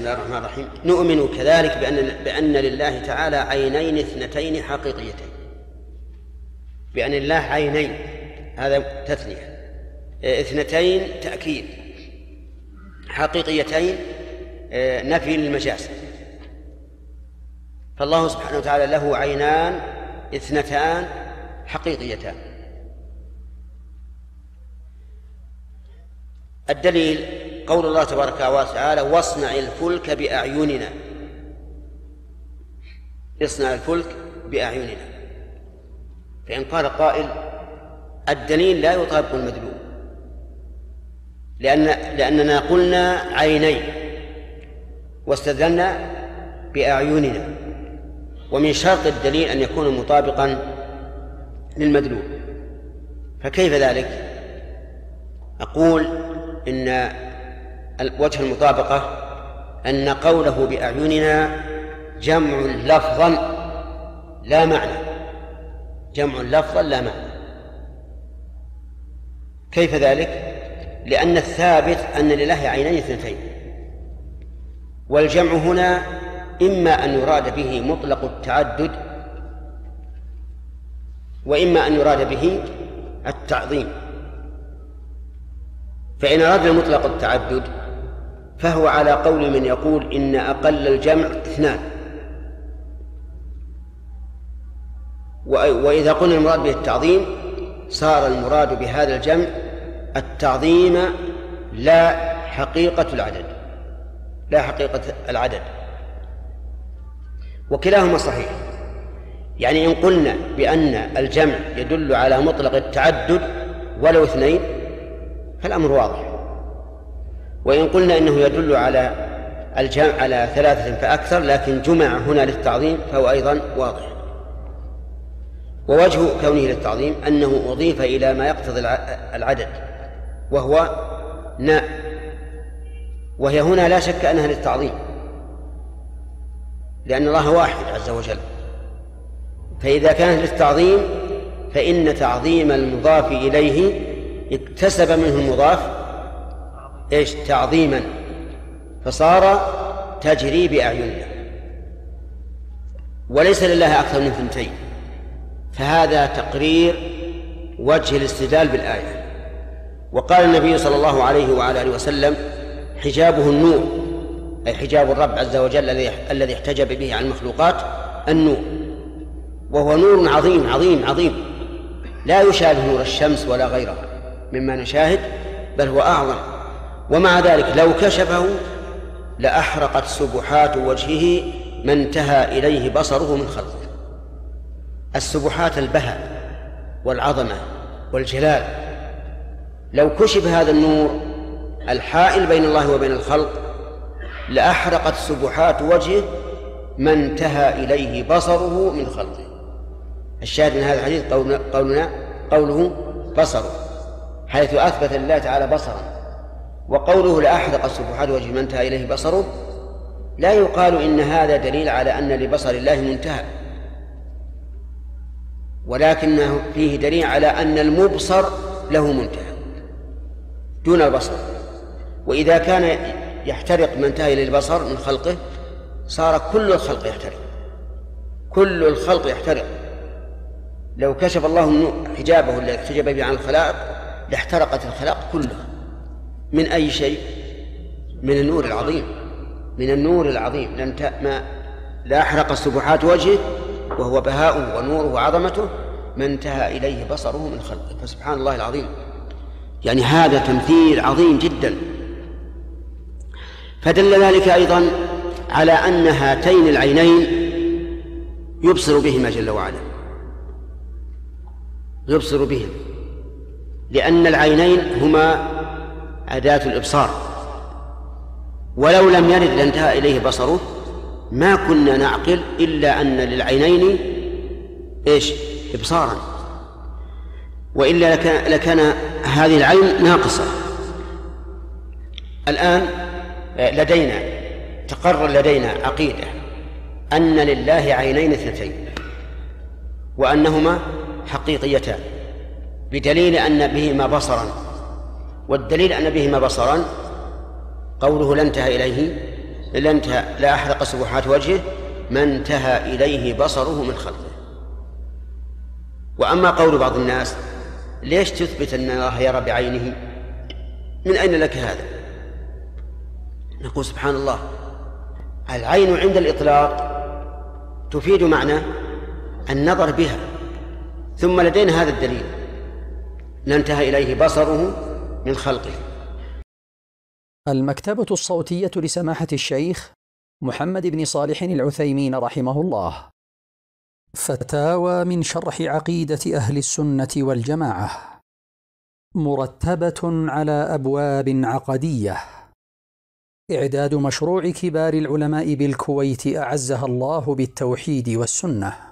الله الرحمن الرحيم. نؤمن كذلك بأن لله تعالى عينين اثنتين حقيقيتين، بأن الله عينين، هذا تثنية، اثنتين تأكيد، حقيقيتين نفي للمجاز. فالله سبحانه وتعالى له عينان اثنتان حقيقيتان. الدليل قول الله تبارك وتعالى: واصنع الفلك بأعيننا. اصنع الفلك بأعيننا. فإن قال قائل: الدليل لا يطابق المدلول، لأننا قلنا عينين واستدلنا بأعيننا، ومن شرط الدليل أن يكون مطابقا للمدلول، فكيف ذلك؟ أقول إن وجه المطابقة أن قوله بأعيننا جمع لفظا لا معنى، جمع لفظا لا معنى. كيف ذلك؟ لأن الثابت أن لله عينين اثنتين، والجمع هنا إما أن يراد به مطلق التعدد، وإما أن يراد به التعظيم. فإن أردنا مطلق التعدد فهو على قول من يقول إن أقل الجمع اثنان، وإذا قلنا المراد به التعظيم صار المراد بهذا الجمع التعظيم لا حقيقة العدد، لا حقيقة العدد، وكلاهما صحيح. يعني إن قلنا بأن الجمع يدل على مطلق التعدد ولو اثنين فالأمر واضح، وإن قلنا إنه يدل على الجمع على ثلاثة فأكثر لكن جمع هنا للتعظيم فهو أيضا واضح. ووجه كونه للتعظيم أنه أضيف إلى ما يقتضي العدد وهو ناء، وهي هنا لا شك أنها للتعظيم لأن الله واحد عز وجل. فإذا كانت للتعظيم فإن تعظيم المضاف إليه اكتسب منه المضاف تعظيما، فصار تجري بأعيننا، وليس لله أكثر من ثنتين. فهذا تقرير وجه الاستدلال بالآية. وقال النبي صلى الله عليه وعلى آله وسلم: حجابه النور، أي حجاب الرب عز وجل الذي احتجب به عن المخلوقات النور، وهو نور عظيم عظيم عظيم لا يشابه نور الشمس ولا غيرها مما نشاهد، بل هو أعظم. ومع ذلك لو كشفه لأحرقت سبحات وجهه ما انتهى إليه بصره من خلقه. السبحات البهاء والعظمة والجلال، لو كشف هذا النور الحائل بين الله وبين الخلق لأحرقت سبحات وجهه ما انتهى إليه بصره من خلقه. الشاهد من هذا الحديث قوله بصره، حيث أثبت لله تعالى بصرا. وقوله لأحرقت سبحات وجهه ما انتهى إليه بصره لا يقال إن هذا دليل على أن لبصر الله منتهى، ولكنه فيه دليل على أن المبصر له منتهى دون البصر. وإذا كان يحترق ما انتهى إليه البصر من خلقه صار كل الخلق يحترق، كل الخلق يحترق. لو كشف الله حجابه الذي احتجب به عن الخلائق لاحترقت الخلائق كلها. من أي شيء؟ من النور العظيم، من النور العظيم. لا أحرق سبحات وجهه وهو بهاؤه ونوره وعظمته ما انتهى إليه بصره من خلقه. فسبحان الله العظيم، يعني هذا تمثيل عظيم جدا. فدل ذلك أيضا على أن هاتين العينين يبصر بهما جل وعلا، يبصر بهم، لأن العينين هما أداة الإبصار، ولو لم يرد لانتهى إليه بصره ما كنا نعقل إلا أن للعينين إبصارا، وإلا لكان هذه العين ناقصة. الآن لدينا تقرر لدينا عقيدة أن لله عينين اثنتين وأنهما حقيقيتان، بدليل أن بهما بصرا. والدليل أن بهما بصرا قوله لا انتهى إليه لا أحرق سبحات وجهه ما انتهى إليه بصره من خلقه. وأما قول بعض الناس ليش تثبت أن الله يرى بعينه؟ من أين لك هذا؟ نقول سبحان الله، العين عند الإطلاق تفيد معنى النظر بها، ثم لدينا هذا الدليل لا انتهى إليه بصره من خلقه. المكتبة الصوتية لسماحة الشيخ محمد بن صالح العثيمين رحمه الله. فتاوى من شرح عقيدة أهل السنة والجماعة، مرتبة على أبواب عقدية. إعداد مشروع كبار العلماء بالكويت أعزها الله بالتوحيد والسنة.